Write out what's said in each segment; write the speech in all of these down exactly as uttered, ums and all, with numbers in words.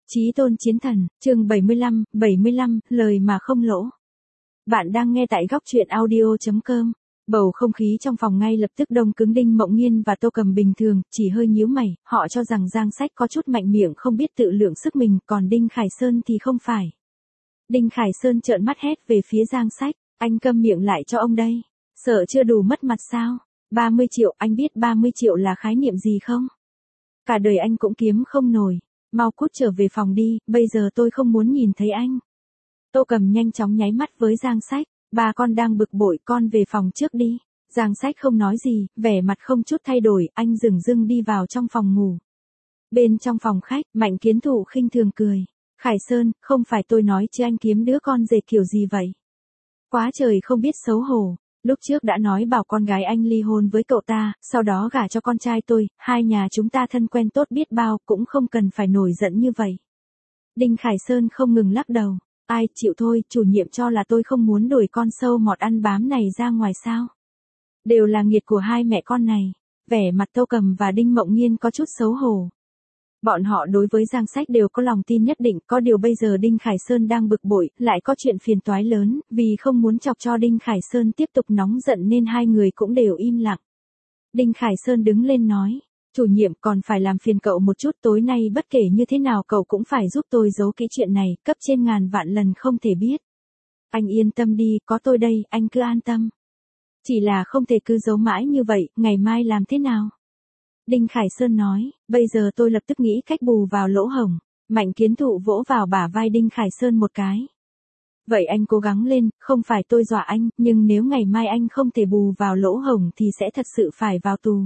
Chí tôn chiến thần, chương bảy mươi lăm, bảy mươi lăm, lời mà không lỗ. Bạn đang nghe tại góc truyện audio chấm com. Bầu không khí trong phòng ngay lập tức đông cứng. Đinh Mộng Nhiên và Tô Cầm bình thường, chỉ hơi nhíu mày, họ cho rằng Giang Sách có chút mạnh miệng không biết tự lượng sức mình, còn Đinh Khải Sơn thì không phải. Đinh Khải Sơn trợn mắt hét về phía Giang Sách, anh câm miệng lại cho ông đây, sợ chưa đủ mất mặt sao? ba mươi triệu, anh biết ba mươi triệu là khái niệm gì không? Cả đời anh cũng kiếm không nổi. Mau cút trở về phòng đi, bây giờ tôi không muốn nhìn thấy anh. Tô Cầm nhanh chóng nháy mắt với Giang Sách, ba con đang bực bội, con về phòng trước đi. Giang Sách không nói gì, vẻ mặt không chút thay đổi, anh dửng dưng đi vào trong phòng ngủ. Bên trong phòng khách, Mạnh Kiến Thụ khinh thường cười. Khải Sơn, không phải tôi nói chứ anh kiếm đứa con rể kiểu gì vậy? Quá trời không biết xấu hổ. Lúc trước đã nói bảo con gái anh ly hôn với cậu ta, sau đó gả cho con trai tôi, hai nhà chúng ta thân quen tốt biết bao, cũng không cần phải nổi giận như vậy. Đinh Khải Sơn không ngừng lắc đầu, ai chịu thôi, chủ nhiệm cho là tôi không muốn đuổi con sâu mọt ăn bám này ra ngoài sao. Đều là nghiệt của hai mẹ con này. Vẻ mặt Tô Cầm và Đinh Mộng Nhiên có chút xấu hổ. Bọn họ đối với Giang Sách đều có lòng tin nhất định, có điều bây giờ Đinh Khải Sơn đang bực bội, lại có chuyện phiền toái lớn, vì không muốn chọc cho Đinh Khải Sơn tiếp tục nóng giận nên hai người cũng đều im lặng. Đinh Khải Sơn đứng lên nói, chủ nhiệm còn phải làm phiền cậu một chút, tối nay bất kể như thế nào cậu cũng phải giúp tôi giấu kỹ chuyện này, cấp trên ngàn vạn lần không thể biết. Anh yên tâm đi, có tôi đây, anh cứ an tâm. Chỉ là không thể cứ giấu mãi như vậy, ngày mai làm thế nào? Đinh Khải Sơn nói, bây giờ tôi lập tức nghĩ cách bù vào lỗ hổng. Mạnh Kiến Thụ vỗ vào bả vai Đinh Khải Sơn một cái. Vậy anh cố gắng lên, không phải tôi dọa anh, nhưng nếu ngày mai anh không thể bù vào lỗ hổng thì sẽ thật sự phải vào tù.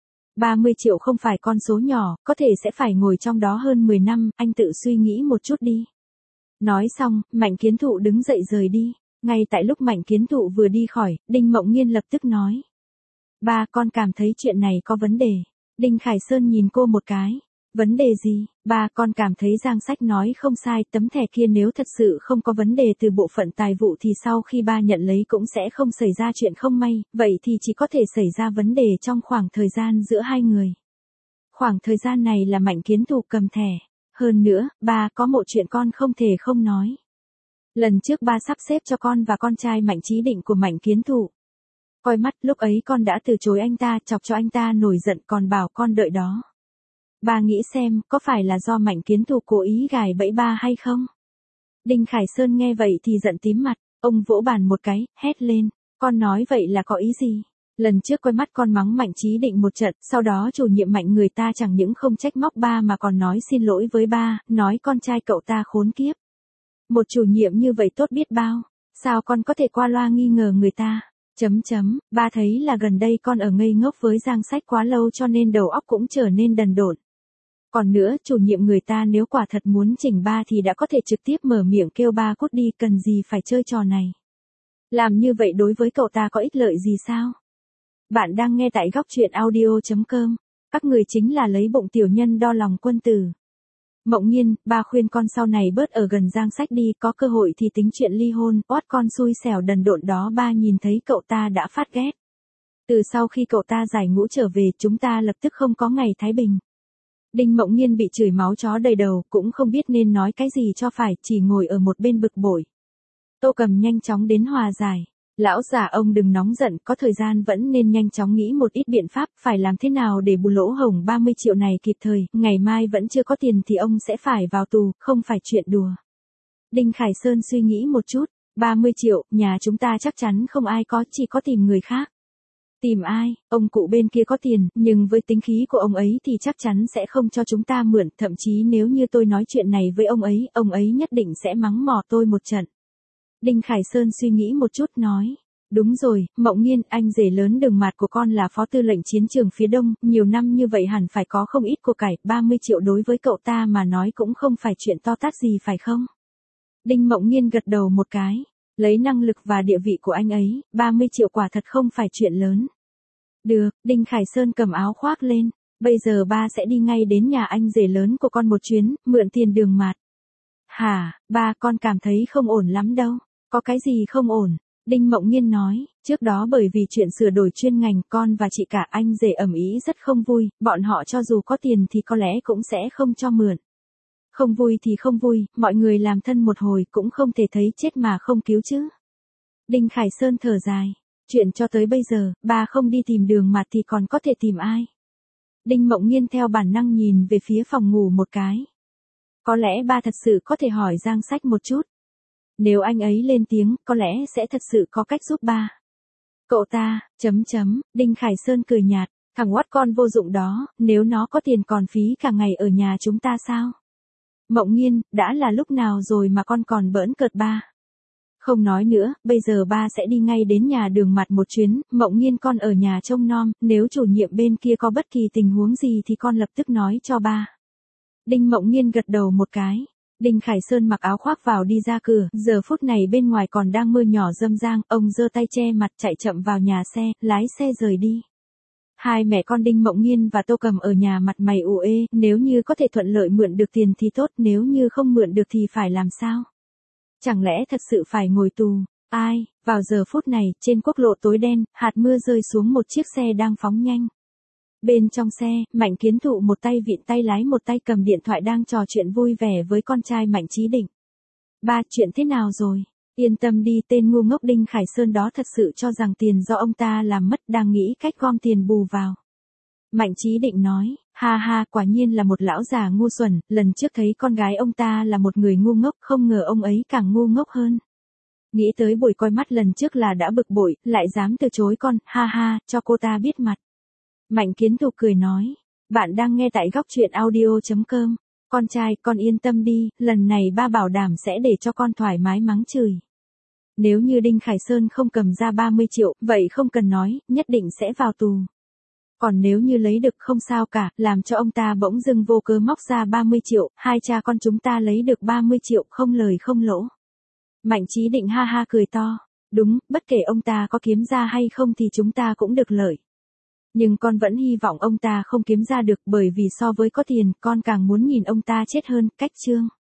ba mươi triệu không phải con số nhỏ, có thể sẽ phải ngồi trong đó hơn mười năm, anh tự suy nghĩ một chút đi. Nói xong, Mạnh Kiến Thụ đứng dậy rời đi. Ngay tại lúc Mạnh Kiến Thụ vừa đi khỏi, Đinh Mộng Nhiên lập tức nói. Ba, con cảm thấy chuyện này có vấn đề. Đinh Khải Sơn nhìn cô một cái. Vấn đề gì? Ba, con cảm thấy Giang Sách nói không sai, tấm thẻ kia nếu thật sự không có vấn đề từ bộ phận tài vụ thì sau khi ba nhận lấy cũng sẽ không xảy ra chuyện không may, vậy thì chỉ có thể xảy ra vấn đề trong khoảng thời gian giữa hai người. Khoảng thời gian này là Mạnh Kiến Thụ cầm thẻ. Hơn nữa, ba có một chuyện con không thể không nói. Lần trước ba sắp xếp cho con và con trai Mạnh Chí Định của Mạnh Kiến Thụ. Coi mắt, lúc ấy con đã từ chối anh ta, chọc cho anh ta nổi giận còn bảo con đợi đó. Ba nghĩ xem, có phải là do Mạnh Kiến Thụ cố ý gài bẫy ba hay không? Đinh Khải Sơn nghe vậy thì giận tím mặt, ông vỗ bàn một cái, hét lên, con nói vậy là có ý gì? Lần trước coi mắt con mắng Mạnh Chí Định một trận, sau đó chủ nhiệm Mạnh người ta chẳng những không trách móc ba mà còn nói xin lỗi với ba, nói con trai cậu ta khốn kiếp. Một chủ nhiệm như vậy tốt biết bao, sao con có thể qua loa nghi ngờ người ta? Chấm chấm, ba thấy là gần đây con ở ngây ngốc với Giang Sách quá lâu cho nên đầu óc cũng trở nên đần độn. Còn nữa, chủ nhiệm người ta nếu quả thật muốn chỉnh ba thì đã có thể trực tiếp mở miệng kêu ba cút đi, cần gì phải chơi trò này. Làm như vậy đối với cậu ta có ích lợi gì sao? Bạn đang nghe tại góc truyện audio chấm com, các người chính là lấy bụng tiểu nhân đo lòng quân tử. Mộng Nhiên, ba khuyên con sau này bớt ở gần Giang Sách đi, có cơ hội thì tính chuyện ly hôn, oát con xui xẻo đần độn đó. Ba nhìn thấy cậu ta đã phát ghét. Từ sau khi cậu ta giải ngũ trở về, chúng ta lập tức không có ngày thái bình. Đinh Mộng Nhiên bị chửi máu chó đầy đầu, cũng không biết nên nói cái gì cho phải, chỉ ngồi ở một bên bực bội. Tô Cầm nhanh chóng đến hòa giải. Lão già ông đừng nóng giận, có thời gian vẫn nên nhanh chóng nghĩ một ít biện pháp, phải làm thế nào để bù lỗ hổng ba mươi triệu này kịp thời, ngày mai vẫn chưa có tiền thì ông sẽ phải vào tù, không phải chuyện đùa. Đinh Khải Sơn suy nghĩ một chút, ba mươi triệu, nhà chúng ta chắc chắn không ai có, chỉ có tìm người khác. Tìm ai? Ông cụ bên kia có tiền, nhưng với tính khí của ông ấy thì chắc chắn sẽ không cho chúng ta mượn, thậm chí nếu như tôi nói chuyện này với ông ấy, ông ấy nhất định sẽ mắng mỏ tôi một trận. Đinh Khải Sơn suy nghĩ một chút nói, đúng rồi, Mộng Nhiên, anh rể lớn Đường Mạt của con là phó tư lệnh chiến trường phía Đông, nhiều năm như vậy hẳn phải có không ít của cải, ba mươi triệu đối với cậu ta mà nói cũng không phải chuyện to tát gì phải không? Đinh Mộng Nhiên gật đầu một cái, lấy năng lực và địa vị của anh ấy, ba mươi triệu quả thật không phải chuyện lớn. Được, Đinh Khải Sơn cầm áo khoác lên, bây giờ ba sẽ đi ngay đến nhà anh rể lớn của con một chuyến, mượn tiền Đường Mạt. Hả, ba con cảm thấy không ổn lắm đâu. Có cái gì không ổn? Đinh Mộng Nhiên nói, trước đó bởi vì chuyện sửa đổi chuyên ngành con và chị cả anh rể ầm ĩ rất không vui, bọn họ cho dù có tiền thì có lẽ cũng sẽ không cho mượn. Không vui thì không vui, mọi người làm thân một hồi cũng không thể thấy chết mà không cứu chứ. Đinh Khải Sơn thở dài. Chuyện cho tới bây giờ, ba không đi tìm Đường Mạt thì còn có thể tìm ai? Đinh Mộng Nghiên theo bản năng nhìn về phía phòng ngủ một cái. Có lẽ ba thật sự có thể hỏi Giang Sách một chút. Nếu anh ấy lên tiếng, có lẽ sẽ thật sự có cách giúp ba. Cậu ta, chấm chấm, Đinh Khải Sơn cười nhạt, thằng oắt con vô dụng đó, nếu nó có tiền còn phí cả ngày ở nhà chúng ta sao? Mộng Nghiên, đã là lúc nào rồi mà con còn bỡn cợt ba? Không nói nữa, bây giờ ba sẽ đi ngay đến nhà Đường Mạt một chuyến, Mộng Nghiên con ở nhà trông nom, nếu chủ nhiệm bên kia có bất kỳ tình huống gì thì con lập tức nói cho ba. Đinh Mộng Nghiên gật đầu một cái. Đinh Khải Sơn mặc áo khoác vào đi ra cửa, giờ phút này bên ngoài còn đang mưa nhỏ râm rang, ông giơ tay che mặt chạy chậm vào nhà xe, lái xe rời đi. Hai mẹ con Đinh Mộng Nghiên và Tô Cầm ở nhà mặt mày ủ ê, nếu như có thể thuận lợi mượn được tiền thì tốt, nếu như không mượn được thì phải làm sao? Chẳng lẽ thật sự phải ngồi tù? Ai? Vào giờ phút này, trên quốc lộ tối đen, hạt mưa rơi xuống một chiếc xe đang phóng nhanh. Bên trong xe, Mạnh Kiến Thụ một tay vịn tay lái một tay cầm điện thoại đang trò chuyện vui vẻ với con trai Mạnh Chí Định. Ba, chuyện thế nào rồi? Yên tâm đi, tên ngu ngốc Đinh Khải Sơn đó thật sự cho rằng tiền do ông ta làm mất, đang nghĩ cách gom tiền bù vào. Mạnh Chí Định nói, ha ha, quả nhiên là một lão già ngu xuẩn, lần trước thấy con gái ông ta là một người ngu ngốc, không ngờ ông ấy càng ngu ngốc hơn. Nghĩ tới buổi coi mắt lần trước là đã bực bội, lại dám từ chối con, ha ha, cho cô ta biết mặt. Mạnh Kiến Thụ cười nói, bạn đang nghe tại góc truyện audio chấm com. Con trai, con yên tâm đi, lần này ba bảo đảm sẽ để cho con thoải mái mắng chửi. Nếu như Đinh Khải Sơn không cầm ra ba mươi triệu, vậy không cần nói, nhất định sẽ vào tù. Còn nếu như lấy được không sao cả, làm cho ông ta bỗng dưng vô cớ móc ra ba mươi triệu, hai cha con chúng ta lấy được ba mươi triệu, không lời không lỗ. Mạnh Chí Định ha ha cười to, đúng, bất kể ông ta có kiếm ra hay không thì chúng ta cũng được lợi. Nhưng con vẫn hy vọng ông ta không kiếm ra được, bởi vì so với có tiền, con càng muốn nhìn ông ta chết hơn, cách chương.